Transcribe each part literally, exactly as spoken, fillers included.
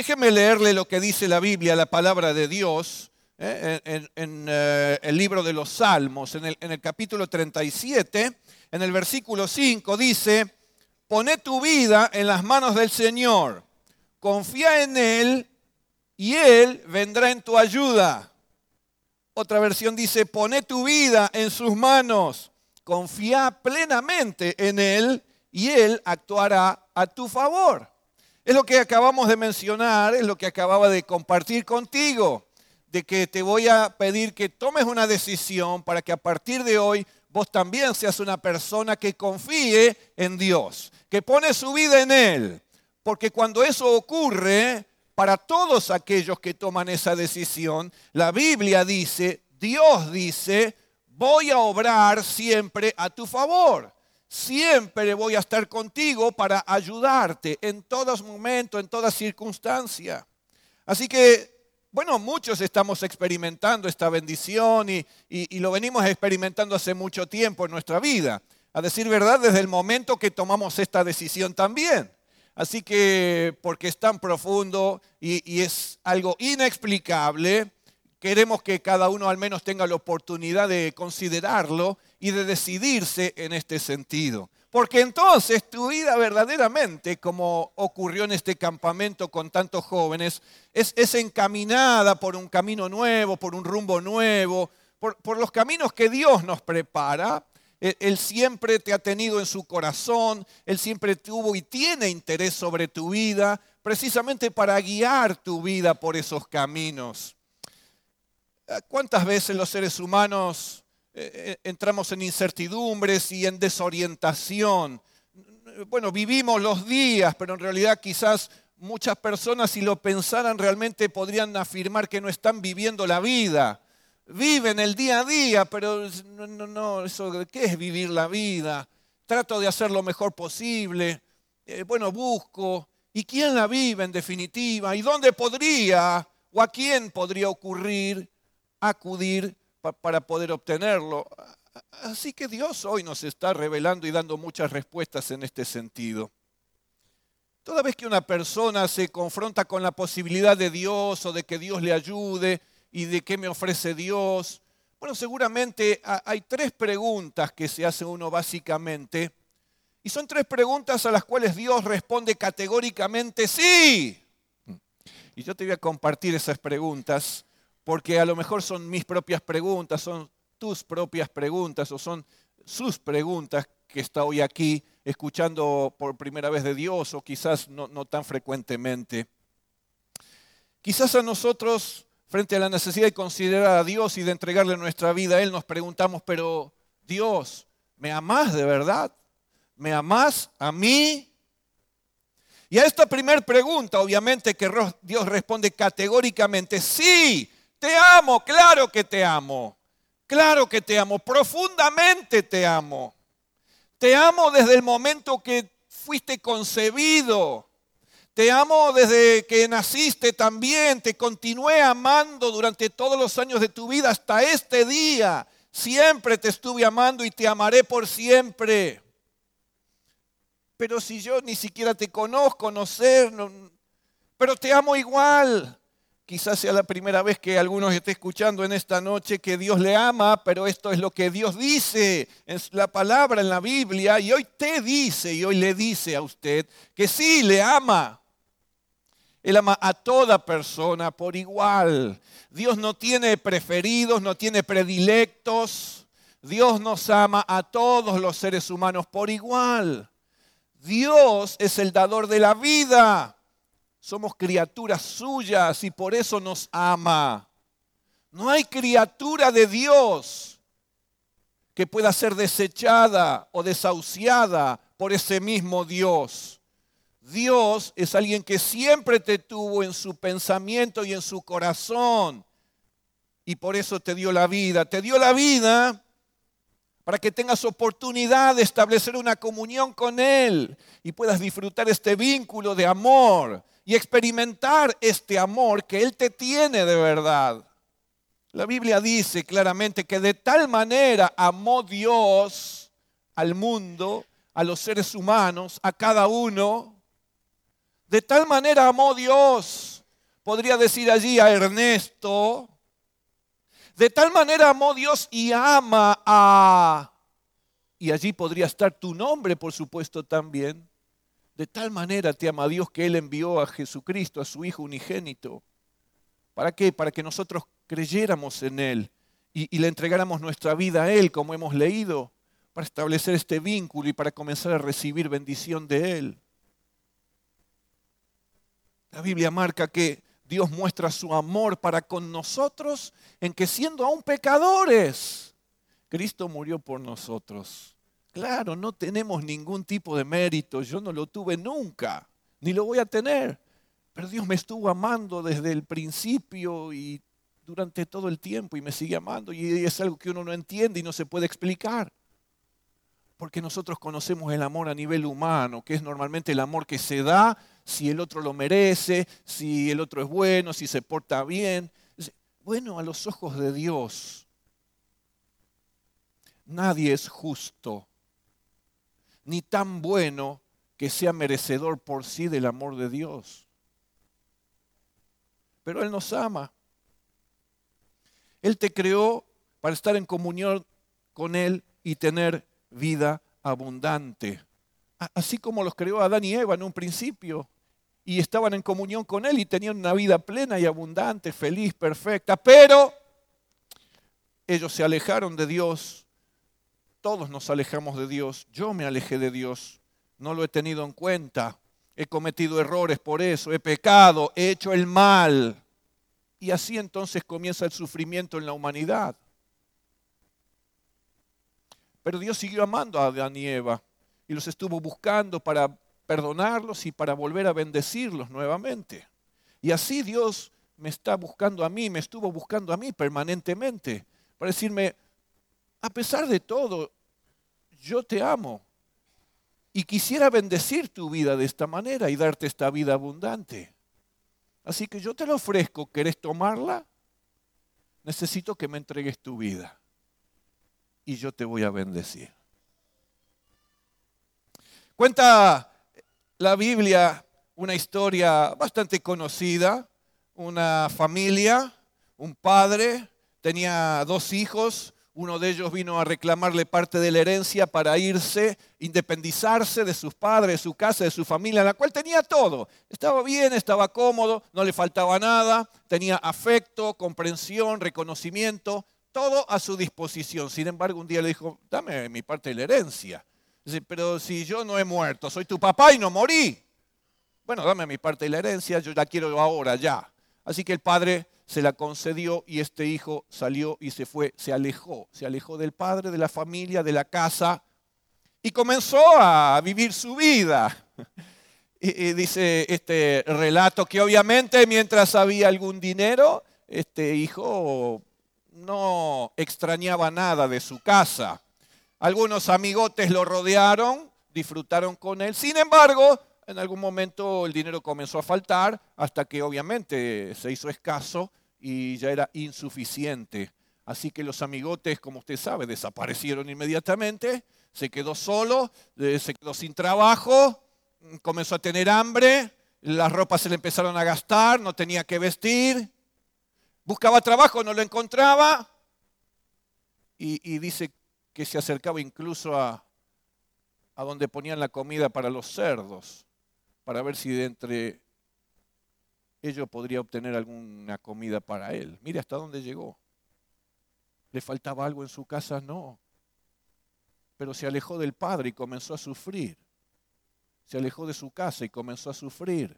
Déjeme leerle lo que dice la Biblia, la palabra de Dios, eh, en, en, en eh, el libro de los Salmos, en el, en el capítulo treinta y siete, en el versículo cinco, dice: poné tu vida en las manos del Señor, confía en Él y Él vendrá en tu ayuda. Otra versión dice: poné tu vida en sus manos, confía plenamente en Él y Él actuará a tu favor. Es lo que acabamos de mencionar, es lo que acababa de compartir contigo, de que te voy a pedir que tomes una decisión para que a partir de hoy vos también seas una persona que confíe en Dios, que pone su vida en Él. Porque cuando eso ocurre, para todos aquellos que toman esa decisión, la Biblia dice, Dios dice: voy a obrar siempre a tu favor. Siempre voy a estar contigo para ayudarte en todos momentos, en toda circunstancia. Así que, bueno, muchos estamos experimentando esta bendición y, y, y lo venimos experimentando hace mucho tiempo en nuestra vida. A decir verdad, desde el momento que tomamos esta decisión también. Así que, porque es tan profundo y, y es algo inexplicable, queremos que cada uno al menos tenga la oportunidad de considerarlo y de decidirse en este sentido. Porque entonces tu vida verdaderamente, como ocurrió en este campamento con tantos jóvenes, es, es encaminada por un camino nuevo, por un rumbo nuevo, por, por los caminos que Dios nos prepara. Él, él siempre te ha tenido en su corazón, Él siempre tuvo y tiene interés sobre tu vida, precisamente para guiar tu vida por esos caminos. ¿Cuántas veces los seres humanos eh, entramos en incertidumbres y en desorientación? Bueno, vivimos los días, pero en realidad quizás muchas personas, si lo pensaran realmente, podrían afirmar que no están viviendo la vida. Viven el día a día, pero no, no, no, eso, ¿qué es vivir la vida? Trato de hacer lo mejor posible. Eh, bueno, busco. ¿Y quién la vive en definitiva? ¿Y dónde podría o a quién podría ocurrir acudir para poder obtenerlo? Así que Dios hoy nos está revelando y dando muchas respuestas en este sentido. Toda vez que una persona se confronta con la posibilidad de Dios o de que Dios le ayude y de qué me ofrece Dios, bueno, seguramente hay tres preguntas que se hace uno básicamente, y son tres preguntas a las cuales Dios responde categóricamente sí. Y yo te voy a compartir esas preguntas, porque a lo mejor son mis propias preguntas, son tus propias preguntas o son sus preguntas que está hoy aquí escuchando por primera vez de Dios o quizás no, no tan frecuentemente. Quizás a nosotros, frente a la necesidad de considerar a Dios y de entregarle nuestra vida a Él, nos preguntamos: pero Dios, ¿me amás de verdad? ¿Me amás a mí? Y a esta primera pregunta, obviamente que Dios responde categóricamente: sí. Te amo, claro que te amo, claro que te amo, profundamente te amo. Te amo desde el momento que fuiste concebido. Te amo desde que naciste también, te continué amando durante todos los años de tu vida hasta este día. Siempre te estuve amando y te amaré por siempre. Pero si yo ni siquiera te conozco, no sé, no, pero te amo igual. Quizás sea la primera vez que algunos esté escuchando en esta noche que Dios le ama, pero esto es lo que Dios dice en la palabra, en la Biblia, y hoy te dice y hoy le dice a usted que sí, le ama. Él ama a toda persona por igual. Dios no tiene preferidos, no tiene predilectos. Dios nos ama a todos los seres humanos por igual. Dios es el dador de la vida. Somos criaturas suyas y por eso nos ama. No hay criatura de Dios que pueda ser desechada o desahuciada por ese mismo Dios. Dios es alguien que siempre te tuvo en su pensamiento y en su corazón. Y por eso te dio la vida. Te dio la vida para que tengas oportunidad de establecer una comunión con Él y puedas disfrutar este vínculo de amor y experimentar este amor que Él te tiene de verdad. La Biblia dice claramente que de tal manera amó Dios al mundo, a los seres humanos, a cada uno. De tal manera amó Dios podría decir allí a Ernesto, de tal manera amó Dios y ama a... Y allí podría estar tu nombre, por supuesto, también. De tal manera te ama Dios que Él envió a Jesucristo, a su Hijo unigénito. ¿Para qué? Para que nosotros creyéramos en Él y, y le entregáramos nuestra vida a Él, como hemos leído, para establecer este vínculo y para comenzar a recibir bendición de Él. La Biblia marca que Dios muestra su amor para con nosotros en que siendo aún pecadores, Cristo murió por nosotros. Claro, no tenemos ningún tipo de mérito, yo no lo tuve nunca, ni lo voy a tener. Pero Dios me estuvo amando desde el principio y durante todo el tiempo y me sigue amando. Y es algo que uno no entiende y no se puede explicar. Porque nosotros conocemos el amor a nivel humano, que es normalmente el amor que se da si el otro lo merece, si el otro es bueno, si se porta bien. Bueno, a los ojos de Dios, nadie es justo, ni tan bueno que sea merecedor por sí del amor de Dios. Pero Él nos ama. Él te creó para estar en comunión con Él y tener vida abundante. Así como los creó Adán y Eva en un principio. Y estaban en comunión con Él y tenían una vida plena y abundante, feliz, perfecta. Pero ellos se alejaron de Dios. Todos nos alejamos de Dios. Yo me alejé de Dios. No lo he tenido en cuenta. He cometido errores por eso. He pecado. He hecho el mal. Y así entonces comienza el sufrimiento en la humanidad. Pero Dios siguió amando a Adán y Eva y los estuvo buscando para perdonarlos y para volver a bendecirlos nuevamente. Y así Dios me está buscando a mí, me estuvo buscando a mí permanentemente para decirme, a pesar de todo, yo te amo y quisiera bendecir tu vida de esta manera y darte esta vida abundante. Así que yo te lo ofrezco, ¿querés tomarla? Necesito que me entregues tu vida y yo te voy a bendecir. Cuenta la Biblia una historia bastante conocida, una familia, un padre, tenía dos hijos, uno de ellos vino a reclamarle parte de la herencia para irse, independizarse de sus padres, de su casa, de su familia, la cual tenía todo. Estaba bien, estaba cómodo, no le faltaba nada, tenía afecto, comprensión, reconocimiento, todo a su disposición. Sin embargo, un día le dijo, dame mi parte de la herencia. Dice, pero si yo no he muerto, soy tu papá y no morí. Bueno, dame mi parte de la herencia, yo la quiero ahora, ya. Así que el padre se la concedió y este hijo salió y se fue, se alejó. Se alejó del padre, de la familia, de la casa y comenzó a vivir su vida. Y, y dice este relato que obviamente mientras había algún dinero, este hijo no extrañaba nada de su casa. Algunos amigotes lo rodearon, disfrutaron con él. Sin embargo, en algún momento el dinero comenzó a faltar hasta que obviamente se hizo escaso y ya era insuficiente. Así que los amigotes, como usted sabe, desaparecieron inmediatamente. Se quedó solo, se quedó sin trabajo, comenzó a tener hambre, las ropas se le empezaron a gastar, no tenía que vestir. Buscaba trabajo, no lo encontraba. Y, y dice que se acercaba incluso a, a donde ponían la comida para los cerdos, para ver si de entre ellos podría obtener alguna comida para él. Mire hasta dónde llegó. ¿Le faltaba algo en su casa? No. Pero se alejó del padre y comenzó a sufrir. Se alejó de su casa y comenzó a sufrir.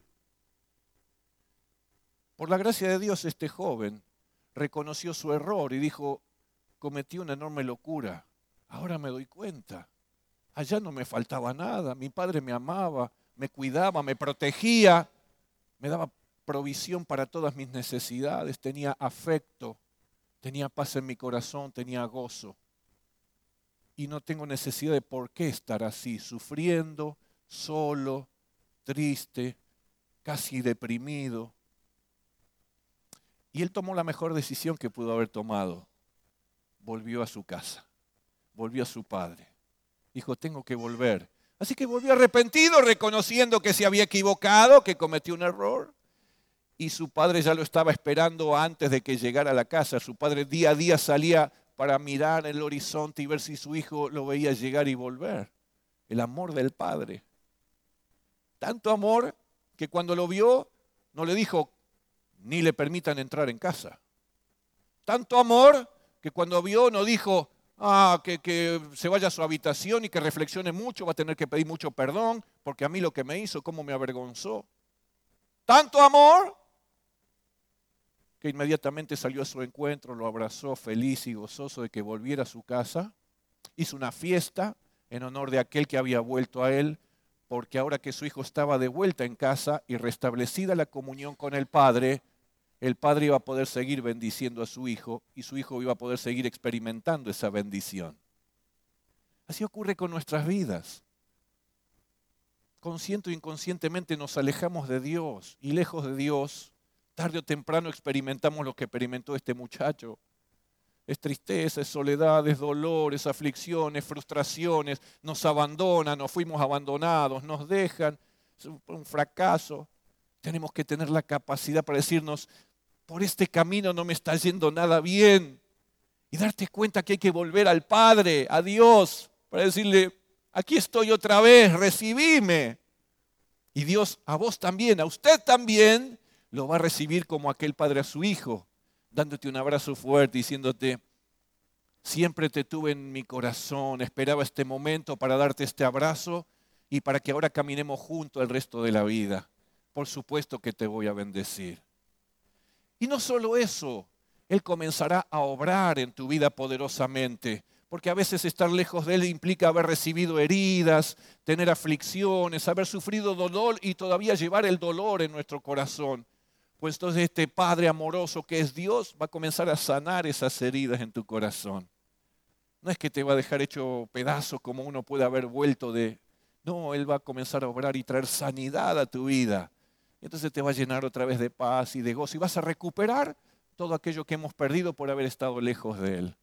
Por la gracia de Dios, este joven reconoció su error y dijo, cometí una enorme locura. Ahora me doy cuenta. Allá no me faltaba nada. Mi padre me amaba, me cuidaba, me protegía, me daba provisión para todas mis necesidades, tenía afecto, tenía paz en mi corazón, tenía gozo. Y no tengo necesidad de por qué estar así, sufriendo, solo, triste, casi deprimido. Y él tomó la mejor decisión que pudo haber tomado. Volvió a su casa, volvió a su padre. Dijo, tengo que volver. Así que volvió arrepentido, reconociendo que se había equivocado, que cometió un error. y su padre ya lo estaba esperando antes de que llegara a la casa. Su padre día a día salía para mirar el horizonte y ver si su hijo lo veía llegar y volver. El amor del padre. Tanto amor que cuando lo vio no le dijo, ni le permitan entrar en casa. Tanto amor que cuando vio no dijo, ah, que, que se vaya a su habitación y que reflexione mucho, va a tener que pedir mucho perdón, porque a mí lo que me hizo, cómo me avergonzó. Tanto amor que inmediatamente salió a su encuentro, lo abrazó feliz y gozoso de que volviera a su casa. Hizo una fiesta en honor de aquel que había vuelto a él, porque ahora que su hijo estaba de vuelta en casa y restablecida la comunión con el Padre, el Padre iba a poder seguir bendiciendo a su hijo y su hijo iba a poder seguir experimentando esa bendición. Así ocurre con nuestras vidas. Consciente o inconscientemente nos alejamos de Dios y lejos de Dios, tarde o temprano experimentamos lo que experimentó este muchacho. Es tristeza, es soledad, es dolor, es aflicción, es frustraciones, nos abandonan, nos fuimos abandonados, nos dejan, es un fracaso. Tenemos que tener la capacidad para decirnos, por este camino no me está yendo nada bien. Y darte cuenta que hay que volver al Padre, a Dios, para decirle, aquí estoy otra vez, recibime. Y Dios a vos también, a usted también, lo va a recibir como aquel padre a su hijo, dándote un abrazo fuerte, diciéndote, siempre te tuve en mi corazón, esperaba este momento para darte este abrazo y para que ahora caminemos juntos el resto de la vida. Por supuesto que te voy a bendecir. Y no solo eso, Él comenzará a obrar en tu vida poderosamente, porque a veces estar lejos de Él implica haber recibido heridas, tener aflicciones, haber sufrido dolor y todavía llevar el dolor en nuestro corazón. Pues entonces este Padre amoroso que es Dios va a comenzar a sanar esas heridas en tu corazón. No es que te va a dejar hecho pedazos como uno puede haber vuelto de... No, Él va a comenzar a obrar y traer sanidad a tu vida. Y entonces te va a llenar otra vez de paz y de gozo y vas a recuperar todo aquello que hemos perdido por haber estado lejos de Él.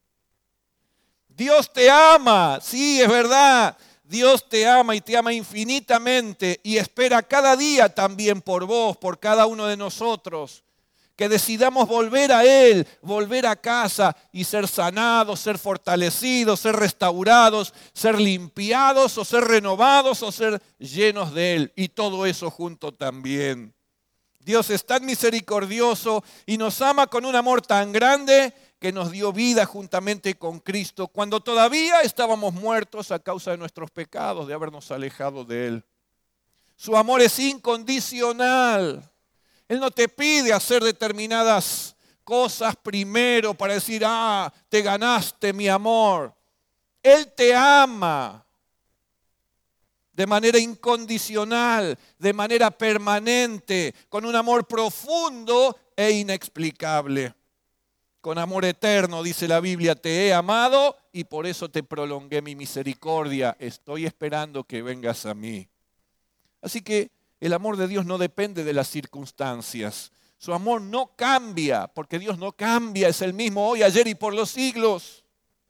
Dios te ama, sí, es verdad. Dios te ama y te ama infinitamente y espera cada día también por vos, por cada uno de nosotros. Que decidamos volver a Él, volver a casa y ser sanados, ser fortalecidos, ser restaurados, ser limpiados o ser renovados o ser llenos de Él. Y todo eso junto también. Dios es tan misericordioso y nos ama con un amor tan grande que nos dio vida juntamente con Cristo cuando todavía estábamos muertos a causa de nuestros pecados, de habernos alejado de Él. Su amor es incondicional. Él no te pide hacer determinadas cosas primero para decir, ah, te ganaste mi amor. Él te ama de manera incondicional, de manera permanente, con un amor profundo e inexplicable. Con amor eterno, dice la Biblia, te he amado y por eso te prolongué mi misericordia. Estoy esperando que vengas a mí. Así que el amor de Dios no depende de las circunstancias. Su amor no cambia, porque Dios no cambia, es el mismo hoy, ayer y por los siglos.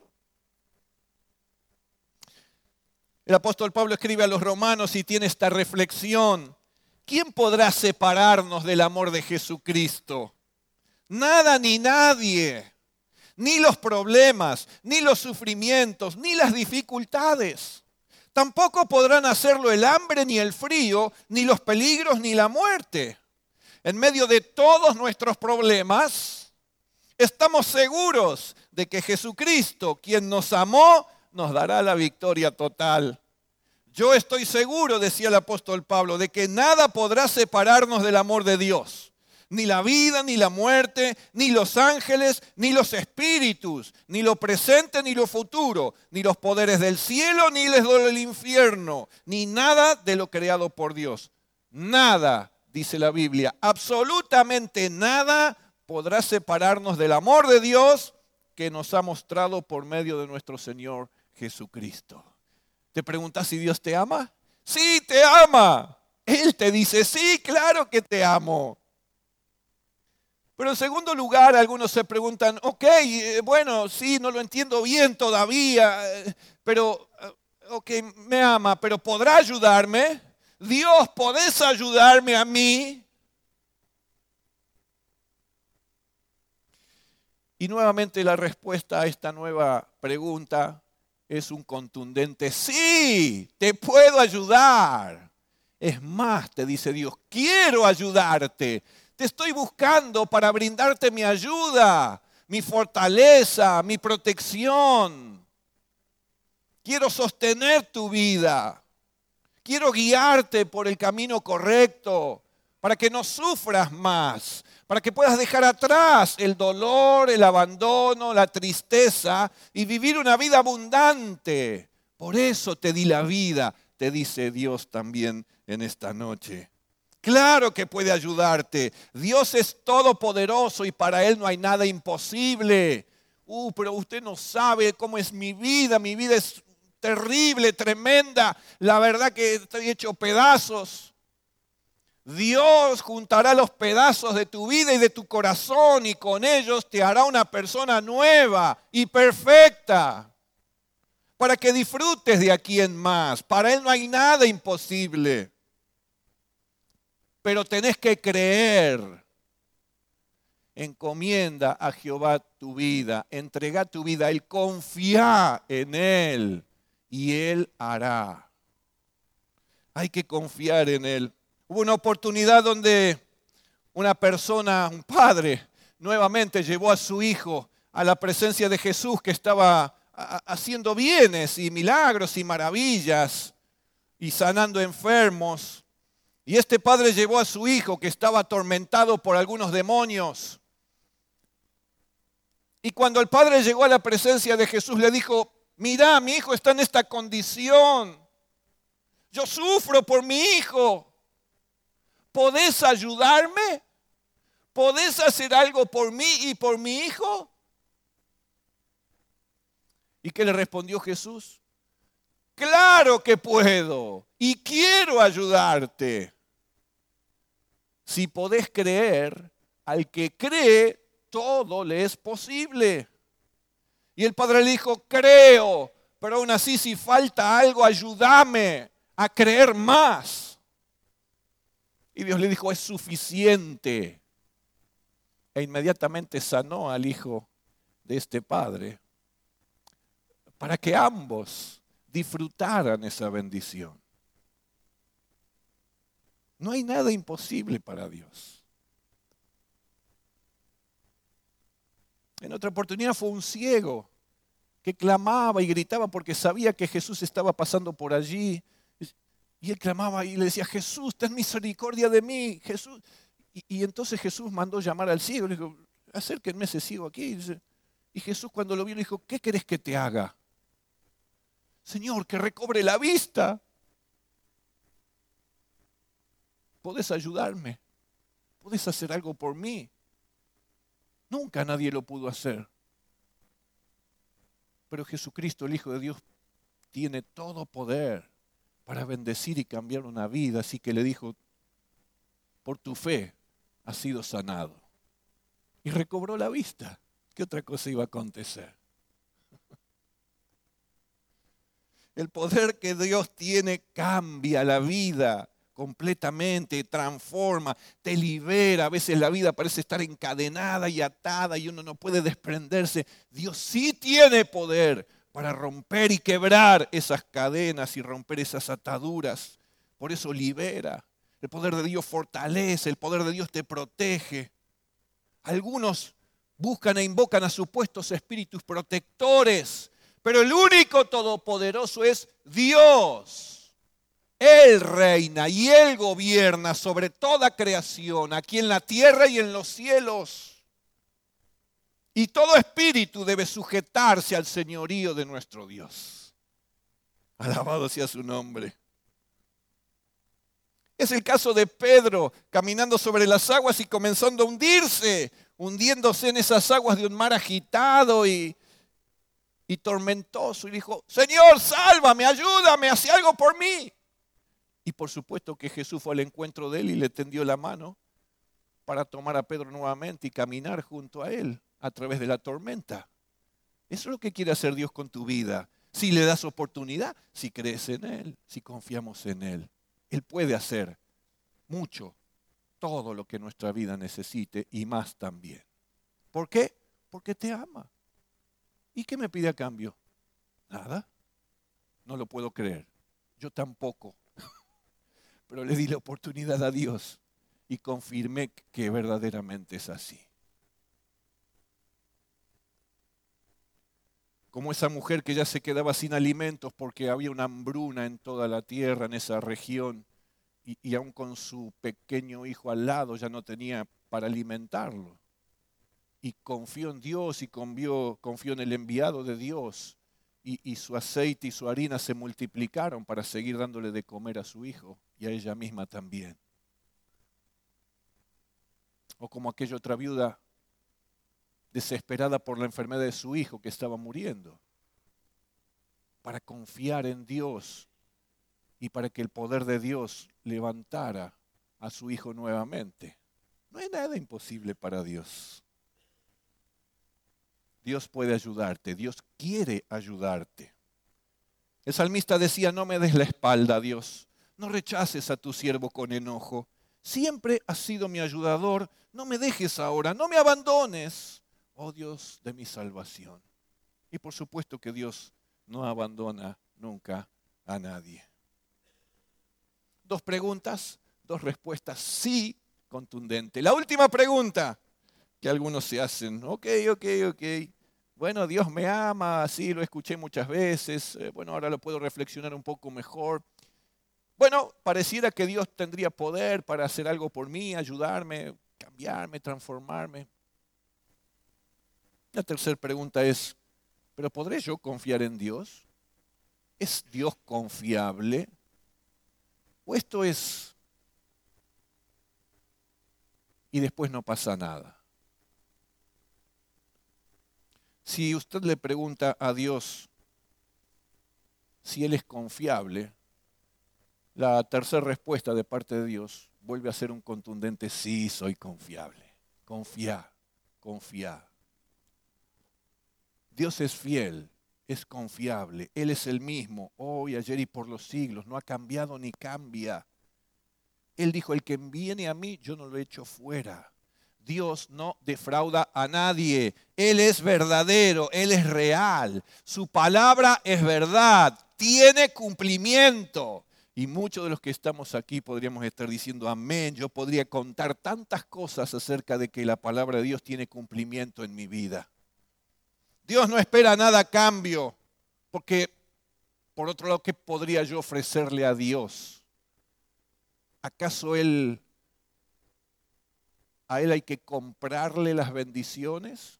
El apóstol Pablo escribe a los romanos y tiene esta reflexión. ¿Quién podrá separarnos del amor de Jesucristo? Nada ni nadie, ni los problemas, ni los sufrimientos, ni las dificultades. Tampoco podrán hacerlo el hambre, ni el frío, ni los peligros, ni la muerte. En medio de todos nuestros problemas, estamos seguros de que Jesucristo, quien nos amó, nos dará la victoria total. Yo estoy seguro, decía el apóstol Pablo, de que nada podrá separarnos del amor de Dios. Ni la vida, ni la muerte, ni los ángeles, ni los espíritus, ni lo presente, ni lo futuro, ni los poderes del cielo, ni los del infierno, ni nada de lo creado por Dios. Nada, dice la Biblia, absolutamente nada podrá separarnos del amor de Dios que nos ha mostrado por medio de nuestro Señor Jesucristo. ¿Te preguntas si Dios te ama? Sí, te ama. Él te dice, sí, claro que te amo. Pero en segundo lugar, algunos se preguntan, ok, bueno, sí, no lo entiendo bien todavía, pero, ok, me ama, pero ¿podrá ayudarme? Dios, ¿podés ayudarme a mí? Y nuevamente la respuesta a esta nueva pregunta es un contundente sí, te puedo ayudar. Es más, te dice Dios, quiero ayudarte. Te estoy buscando para brindarte mi ayuda, mi fortaleza, mi protección. Quiero sostener tu vida. Quiero guiarte por el camino correcto para que no sufras más, para que puedas dejar atrás el dolor, el abandono, la tristeza y vivir una vida abundante. Por eso te di la vida, te dice Dios también en esta noche. Claro que puede ayudarte. Dios es todopoderoso y para Él no hay nada imposible. Uh, pero usted no sabe cómo es mi vida. Mi vida es terrible, tremenda. La verdad que estoy hecho pedazos. Dios juntará los pedazos de tu vida y de tu corazón y con ellos te hará una persona nueva y perfecta. Para que disfrutes de aquí en más. Para Él no hay nada imposible. Pero tenés que creer. Encomienda a Jehová tu vida. Entrega tu vida a Él. Confía en Él. Y Él hará. Hay que confiar en Él. Hubo una oportunidad donde una persona, un padre, nuevamente llevó a su hijo a la presencia de Jesús que estaba haciendo bienes y milagros y maravillas y sanando enfermos. Y este padre llevó a su hijo que estaba atormentado por algunos demonios. Y cuando el padre llegó a la presencia de Jesús le dijo, mirá, mi hijo está en esta condición. Yo sufro por mi hijo. ¿Podés ayudarme? ¿Podés hacer algo por mí y por mi hijo? ¿Y qué le respondió Jesús? Claro que puedo y quiero ayudarte. Si podés creer, al que cree, todo le es posible. Y el padre le dijo, creo, pero aún así si falta algo, ayúdame a creer más. Y Dios le dijo, es suficiente. E inmediatamente sanó al hijo de este padre para que ambos disfrutaran esa bendición. No hay nada imposible para Dios. En otra oportunidad fue un ciego que clamaba y gritaba porque sabía que Jesús estaba pasando por allí. Y él clamaba y le decía, Jesús, ten misericordia de mí, Jesús. Y, y entonces Jesús mandó llamar al ciego. Le dijo, acérquenme ese ciego aquí. Y Jesús cuando lo vio le dijo, ¿qué querés que te haga? Señor, que recobre la vista. ¿Podés ayudarme? ¿Podés hacer algo por mí? Nunca nadie lo pudo hacer. Pero Jesucristo, el Hijo de Dios, tiene todo poder para bendecir y cambiar una vida. Así que le dijo, por tu fe has sido sanado. Y recobró la vista. ¿Qué otra cosa iba a acontecer? El poder que Dios tiene cambia la vida completamente, transforma, te libera. A veces la vida parece estar encadenada y atada y uno no puede desprenderse. Dios sí tiene poder para romper y quebrar esas cadenas y romper esas ataduras. Por eso libera. El poder de Dios fortalece, el poder de Dios te protege. Algunos buscan e invocan a supuestos espíritus protectores, pero el único todopoderoso es Dios. Él reina y Él gobierna sobre toda creación, aquí en la tierra y en los cielos. Y todo espíritu debe sujetarse al señorío de nuestro Dios. Alabado sea su nombre. Es el caso de Pedro caminando sobre las aguas y comenzando a hundirse, hundiéndose en esas aguas de un mar agitado y, y tormentoso. Y dijo, Señor, sálvame, ayúdame, haz algo por mí. Y por supuesto que Jesús fue al encuentro de él y le tendió la mano para tomar a Pedro nuevamente y caminar junto a él a través de la tormenta. Eso es lo que quiere hacer Dios con tu vida. Si le das oportunidad, si crees en Él, si confiamos en Él. Él puede hacer mucho, todo lo que nuestra vida necesite y más también. ¿Por qué? porque te ama. ¿Y qué me pide a cambio? Nada. No lo puedo creer. Yo tampoco. Pero le di la oportunidad a Dios y confirmé que verdaderamente es así. Como esa mujer que ya se quedaba sin alimentos porque había una hambruna en toda la tierra, en esa región, y, y aún con su pequeño hijo al lado ya no tenía para alimentarlo. Y confió en Dios y confió, confió en el enviado de Dios. Y, y su aceite y su harina se multiplicaron para seguir dándole de comer a su hijo y a ella misma también. O como aquella otra viuda desesperada por la enfermedad de su hijo que estaba muriendo, para confiar en Dios y para que el poder de Dios levantara a su hijo nuevamente. No hay nada imposible para Dios. Dios puede ayudarte, Dios quiere ayudarte. El salmista decía, no me des la espalda, Dios, no rechaces a tu siervo con enojo. Siempre has sido mi ayudador, no me dejes ahora, no me abandones, oh Dios de mi salvación. Y por supuesto que Dios no abandona nunca a nadie. Dos preguntas, dos respuestas sí contundentes. La última pregunta que algunos se hacen, ok, ok, ok. Bueno, Dios me ama, sí, lo escuché muchas veces, eh, bueno, ahora lo puedo reflexionar un poco mejor. Bueno, pareciera que Dios tendría poder para hacer algo por mí, ayudarme, cambiarme, transformarme. La tercera pregunta es, ¿pero podré yo confiar en Dios? ¿Es Dios confiable? ¿O esto es y después no pasa nada? Si usted le pregunta a Dios si Él es confiable, la tercera respuesta de parte de Dios vuelve a ser un contundente sí, soy confiable. Confía, confía. Dios es fiel, es confiable. Él es el mismo, hoy, ayer y por los siglos. No ha cambiado ni cambia. Él dijo, el que viene a mí, yo no lo echo fuera. Dios no defrauda a nadie. Él es verdadero, Él es real. Su palabra es verdad, tiene cumplimiento. Y muchos de los que estamos aquí podríamos estar diciendo amén. Yo podría contar tantas cosas acerca de que la palabra de Dios tiene cumplimiento en mi vida. Dios no espera nada a cambio, porque por otro lado, ¿qué podría yo ofrecerle a Dios? ¿Acaso Él, a Él hay que comprarle las bendiciones?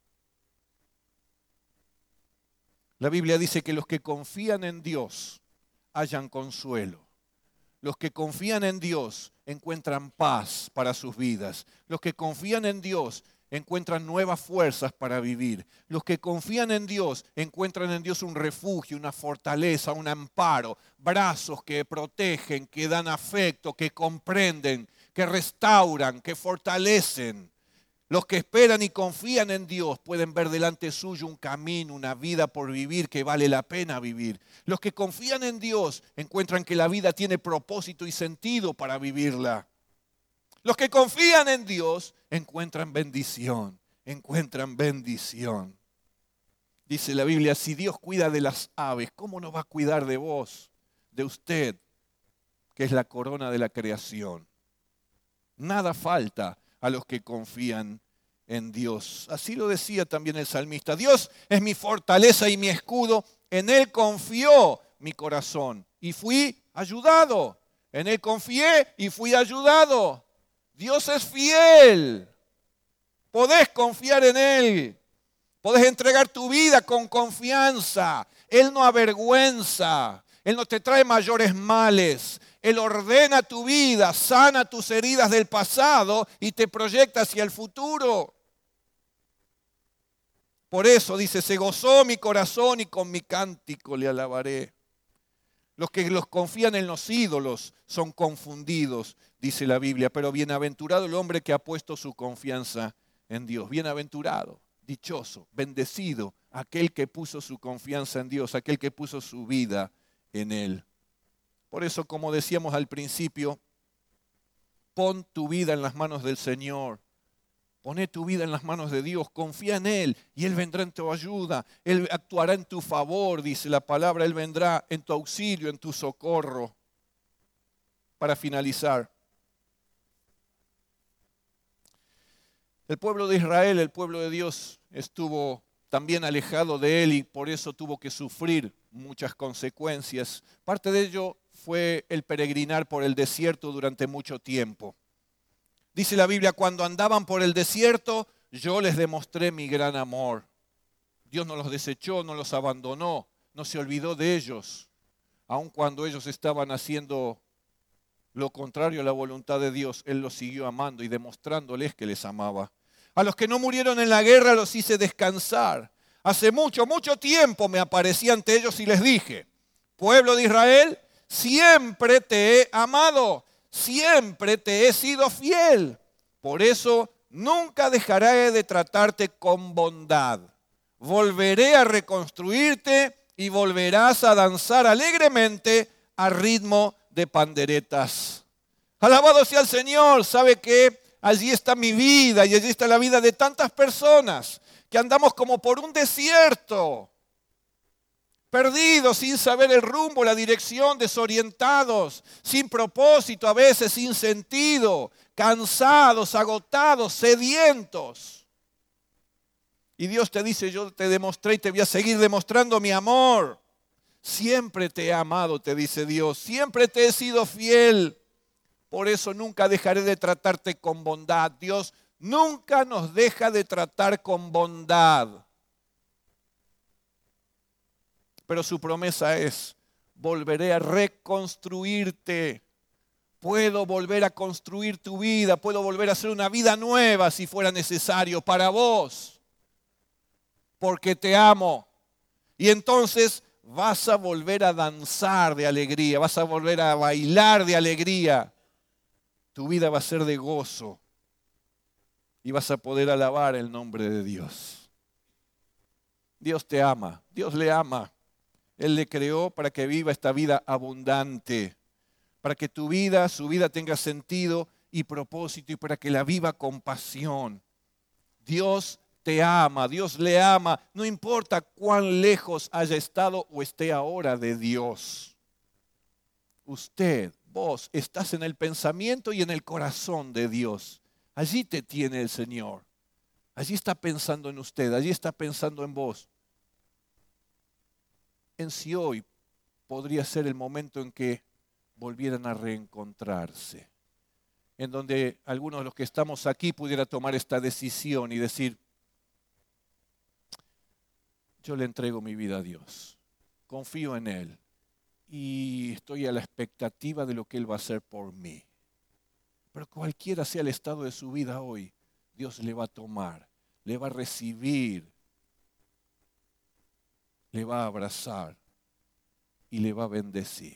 La Biblia dice que los que confían en Dios hallan consuelo. Los que confían en Dios encuentran paz para sus vidas. Los que confían en Dios encuentran nuevas fuerzas para vivir. Los que confían en Dios encuentran en Dios un refugio, una fortaleza, un amparo, brazos que protegen, que dan afecto, que comprenden, que restauran, que fortalecen. Los que esperan y confían en Dios pueden ver delante suyo un camino, una vida por vivir que vale la pena vivir. Los que confían en Dios encuentran que la vida tiene propósito y sentido para vivirla. Los que confían en Dios encuentran bendición, encuentran bendición. Dice la Biblia, si Dios cuida de las aves, ¿cómo no va a cuidar de vos, de usted, que es la corona de la creación? Nada falta a los que confían en Dios. Así lo decía también el salmista. Dios es mi fortaleza y mi escudo. En Él confió mi corazón y fui ayudado. En Él confié y fui ayudado. Dios es fiel. Podés confiar en Él. Podés entregar tu vida con confianza. Él no avergüenza. Él no te trae mayores males. Él ordena tu vida, sana tus heridas del pasado y te proyecta hacia el futuro. Por eso dice, se gozó mi corazón y con mi cántico le alabaré. Los que los confían en los ídolos son confundidos, dice la Biblia, pero bienaventurado el hombre que ha puesto su confianza en Dios. Bienaventurado, dichoso, bendecido, aquel que puso su confianza en Dios, aquel que puso su vida en Él. Por eso, como decíamos al principio, pon tu vida en las manos del Señor. Poné tu vida en las manos de Dios, confía en Él y Él vendrá en tu ayuda. Él actuará en tu favor, dice la palabra. Él vendrá en tu auxilio, en tu socorro. Para finalizar, el pueblo de Israel, el pueblo de Dios, estuvo también alejado de Él y por eso tuvo que sufrir muchas consecuencias. Parte de ello fue el peregrinar por el desierto durante mucho tiempo. Dice la Biblia, cuando andaban por el desierto, yo les demostré mi gran amor. Dios no los desechó, no los abandonó, no se olvidó de ellos, aun cuando ellos estaban haciendo lo contrario a la voluntad de Dios. Él los siguió amando y demostrándoles que les amaba. A los que no murieron en la guerra los hice descansar. Hace mucho, mucho tiempo me aparecí ante ellos y les dije, pueblo de Israel, siempre te he amado. Siempre te he sido fiel. Por eso nunca dejaré de tratarte con bondad. Volveré a reconstruirte y volverás a danzar alegremente a ritmo de panderetas. Alabado sea el Señor. Sabe que allí está mi vida y allí está la vida de tantas personas que andamos como por un desierto, perdidos, sin saber el rumbo, la dirección, desorientados, sin propósito, a veces sin sentido, cansados, agotados, sedientos. Y Dios te dice, yo te demostré y te voy a seguir demostrando mi amor. Siempre te he amado, te dice Dios, siempre te he sido fiel. Por eso nunca dejaré de tratarte con bondad. Dios nunca nos deja de tratar con bondad. Pero su promesa es, volveré a reconstruirte. Puedo volver a construir tu vida, puedo volver a hacer una vida nueva si fuera necesario para vos. Porque te amo. Y entonces vas a volver a danzar de alegría, vas a volver a bailar de alegría. Tu vida va a ser de gozo y vas a poder alabar el nombre de Dios. Dios te ama, Dios le ama. Él le creó para que viva esta vida abundante, para que tu vida, su vida tenga sentido y propósito y para que la viva con pasión. Dios te ama, Dios le ama, no importa cuán lejos haya estado o esté ahora de Dios. Usted, vos, estás en el pensamiento y en el corazón de Dios. Allí te tiene el Señor. Allí está pensando en usted, allí está pensando en vos. En si hoy podría ser el momento en que volvieran a reencontrarse, en donde algunos de los que estamos aquí pudiera tomar esta decisión y decir, yo le entrego mi vida a Dios, confío en Él y estoy a la expectativa de lo que Él va a hacer por mí. Pero cualquiera sea el estado de su vida hoy, Dios le va a tomar, le va a recibir, le va a abrazar y le va a bendecir.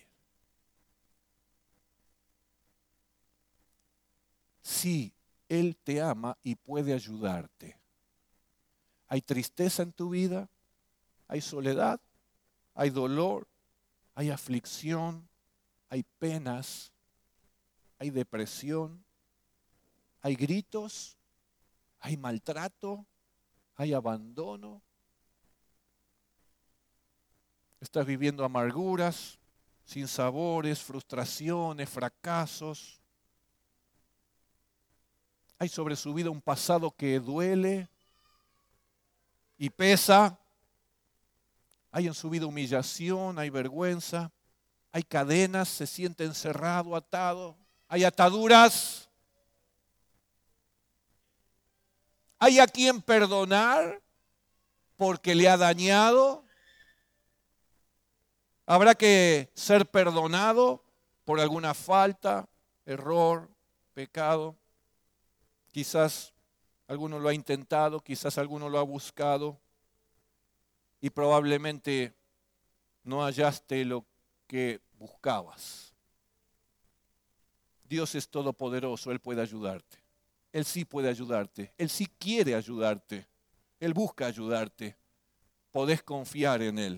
Sí, Él te ama y puede ayudarte. ¿Hay tristeza en tu vida? ¿Hay soledad? ¿Hay dolor? ¿Hay aflicción? ¿Hay penas? ¿Hay depresión? ¿Hay gritos? ¿Hay maltrato? ¿Hay abandono? ¿Estás viviendo amarguras, sinsabores, frustraciones, fracasos? ¿Hay sobre su vida un pasado que duele y pesa? ¿Hay en su vida humillación, hay vergüenza? ¿Hay cadenas, se siente encerrado, atado? ¿Hay ataduras? ¿Hay a quien perdonar porque le ha dañado? ¿Habrá que ser perdonado por alguna falta, error, pecado? Quizás alguno lo ha intentado, quizás alguno lo ha buscado y probablemente no hallaste lo que buscabas. Dios es todopoderoso, Él puede ayudarte. Él sí puede ayudarte, Él sí quiere ayudarte, Él busca ayudarte. Podés confiar en Él.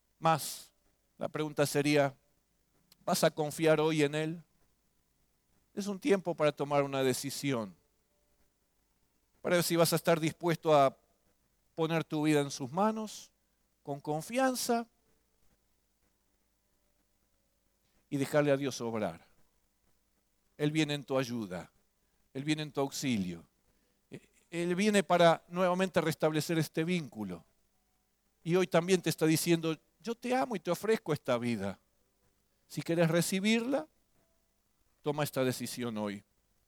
Más, la pregunta sería, ¿vas a confiar hoy en Él? Es un tiempo para tomar una decisión, para ver si vas a estar dispuesto a poner tu vida en sus manos con confianza y dejarle a Dios obrar. Él viene en tu ayuda, Él viene en tu auxilio. Él viene para nuevamente restablecer este vínculo. Y hoy también te está diciendo, yo te amo y te ofrezco esta vida. Si quieres recibirla, toma esta decisión hoy.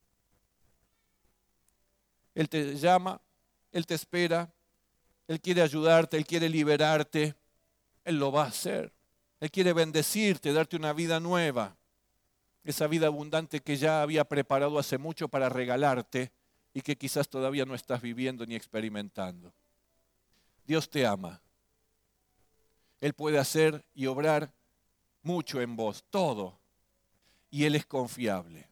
Él te llama, Él te espera, Él quiere ayudarte, Él quiere liberarte. Él lo va a hacer. Él quiere bendecirte, darte una vida nueva. Esa vida abundante que ya había preparado hace mucho para regalarte y que quizás todavía no estás viviendo ni experimentando. Dios te ama. Él puede hacer y obrar mucho en vos, todo. Y Él es confiable.